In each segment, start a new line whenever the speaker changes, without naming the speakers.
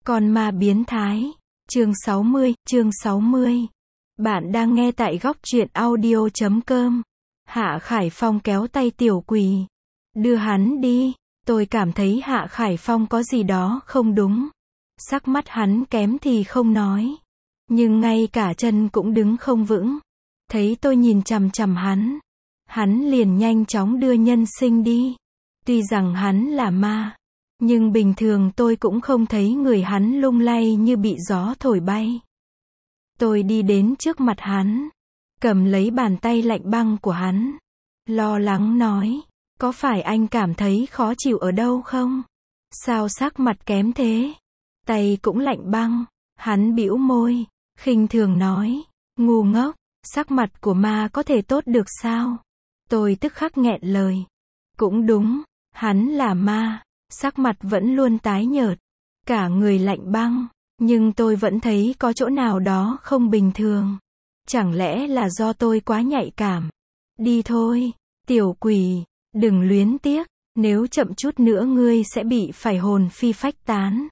Con ma biến thái. Chương 60. Bạn đang nghe tại góc truyện audio.com. Hạ Khải Phong kéo tay Tiểu Quỳ. Đưa hắn đi. Tôi cảm thấy Hạ Khải Phong có gì đó không đúng. Sắc mắt hắn kém thì không nói. Nhưng ngay cả chân cũng đứng không vững. Thấy tôi nhìn chằm chằm hắn. Hắn liền nhanh chóng đưa Nhân Sinh đi. Tuy rằng hắn là ma. Nhưng bình thường tôi cũng không thấy người hắn lung lay như bị gió thổi bay. Tôi đi đến trước mặt hắn. Cầm lấy bàn tay lạnh băng của hắn. Lo lắng nói. Có phải anh cảm thấy khó chịu ở đâu không? Sao sắc mặt kém thế? Tay cũng lạnh băng. Hắn bĩu môi. Khinh thường nói. Ngu ngốc. Sắc mặt của ma có thể tốt được sao? Tôi tức khắc nghẹn lời. Cũng đúng. Hắn là ma. Sắc mặt vẫn luôn tái nhợt. Cả người lạnh băng. Nhưng tôi vẫn thấy có chỗ nào đó không bình thường. Chẳng lẽ là do tôi quá nhạy cảm? Đi thôi. Tiểu Quỳ. Đừng luyến tiếc. Nếu chậm chút nữa ngươi sẽ bị phải hồn phi phách tán.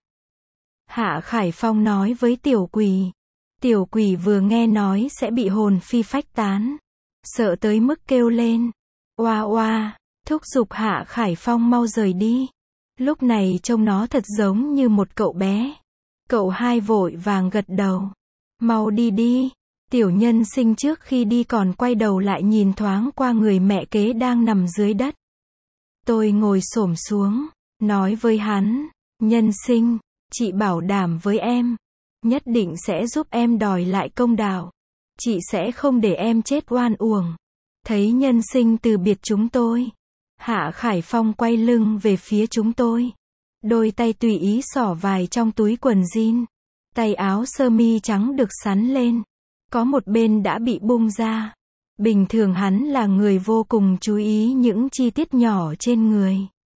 Hạ Khải Phong nói với Tiểu Quỳ. Tiểu Quỳ vừa nghe nói sẽ bị hồn phi phách tán. Sợ tới mức kêu lên. Oa oa. Thúc giục Hạ Khải Phong mau rời đi. Lúc này trông nó thật giống như một cậu bé. Cậu hai vội vàng gật đầu. Mau đi đi. Tiểu Nhân Sinh trước khi đi còn quay đầu lại nhìn thoáng qua người mẹ kế đang nằm dưới đất. Tôi ngồi xổm xuống. Nói với hắn. Nhân Sinh. Chị bảo đảm với em. Nhất định sẽ giúp em đòi lại công đạo. Chị sẽ không để em chết oan uổng. Thấy Nhân Sinh từ biệt chúng tôi. Hạ Khải Phong quay lưng về phía chúng tôi. Đôi tay tùy ý xỏ vài trong túi quần jean. Tay áo sơ mi trắng được xắn lên. Có một bên đã bị bung ra. Bình thường hắn là người vô cùng chú ý những chi tiết nhỏ trên người.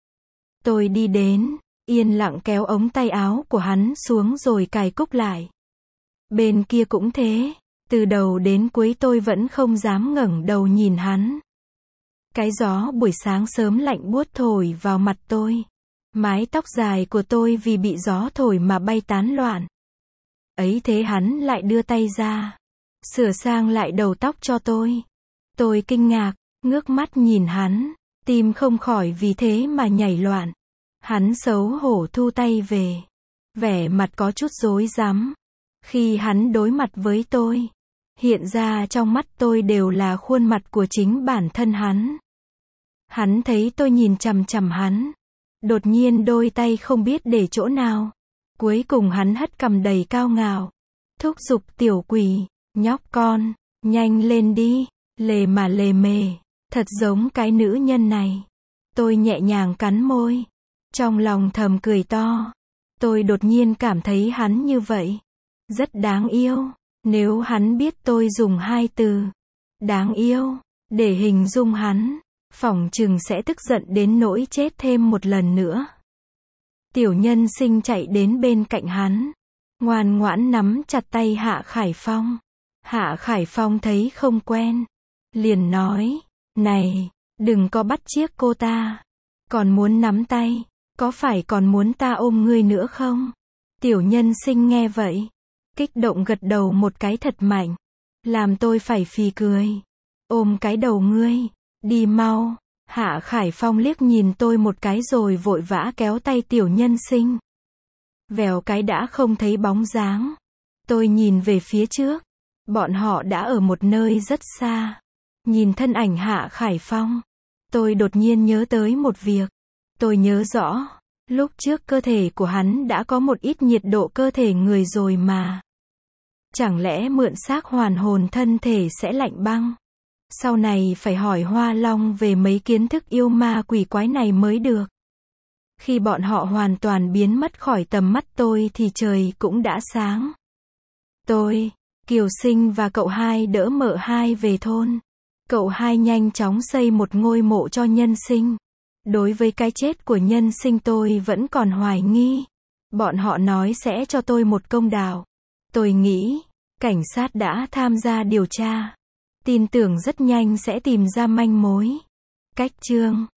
Tôi đi đến, yên lặng kéo ống tay áo của hắn xuống rồi cài cúc lại. Bên kia cũng thế. Từ đầu đến cuối tôi vẫn không dám ngẩng đầu nhìn hắn. Cái gió buổi sáng sớm lạnh buốt thổi vào mặt tôi. Mái tóc dài của tôi vì bị gió thổi mà bay tán loạn. Ấy thế hắn lại đưa tay ra. Sửa sang lại đầu tóc cho tôi. Tôi kinh ngạc, ngước mắt nhìn hắn. Tim không khỏi vì thế mà nhảy loạn. Hắn xấu hổ thu tay về. Vẻ mặt có chút rối rắm. Khi hắn đối mặt với tôi. Hiện ra trong mắt tôi đều là khuôn mặt của chính bản thân hắn. Hắn thấy tôi nhìn chằm chằm hắn. Đột nhiên đôi tay không biết để chỗ nào. Cuối cùng hắn hất cằm đầy cao ngạo. Thúc giục Tiểu Quỳ. Nhóc con, nhanh lên đi. Lề mà lề mề. Thật giống cái nữ nhân này. Tôi nhẹ nhàng cắn môi. Trong lòng thầm cười to. Tôi đột nhiên cảm thấy hắn như vậy. Rất đáng yêu. Nếu hắn biết tôi dùng hai từ. Đáng yêu. Để hình dung hắn. Phỏng chừng sẽ tức giận đến nỗi chết thêm một lần nữa. Tiểu Nhân Sinh chạy đến bên cạnh hắn. Ngoan ngoãn nắm chặt tay Hạ Khải Phong. Hạ Khải Phong thấy không quen. Liền nói. Này, đừng có bắt chiếc cô ta. Còn muốn nắm tay. Có phải còn muốn ta ôm ngươi nữa không? Tiểu Nhân Sinh nghe vậy. Kích động gật đầu một cái thật mạnh. Làm tôi phải phì cười. Ôm cái đầu ngươi. Đi mau. Hạ Khải Phong liếc nhìn tôi một cái rồi vội vã kéo tay Tiểu Nhân Sinh. Vèo cái đã không thấy bóng dáng. Tôi nhìn về phía trước. Bọn họ đã ở một nơi rất xa. Nhìn thân ảnh Hạ Khải Phong. Tôi đột nhiên nhớ tới một việc. Tôi nhớ rõ. Lúc trước cơ thể của hắn đã có một ít nhiệt độ cơ thể người rồi mà. Chẳng lẽ mượn xác hoàn hồn thân thể sẽ lạnh băng? Sau này phải hỏi Hoa Long về mấy kiến thức yêu ma quỷ quái này mới được. Khi bọn họ hoàn toàn biến mất khỏi tầm mắt tôi thì trời cũng đã sáng. Tôi, Kiều Sinh và cậu hai đỡ mợ hai về thôn. Cậu hai nhanh chóng xây một ngôi mộ cho Nhân Sinh. Đối với cái chết của Nhân Sinh tôi vẫn còn hoài nghi. Bọn họ nói sẽ cho tôi một công đạo. Tôi nghĩ, cảnh sát đã tham gia điều tra. Tin tưởng rất nhanh sẽ tìm ra manh mối. Cách chương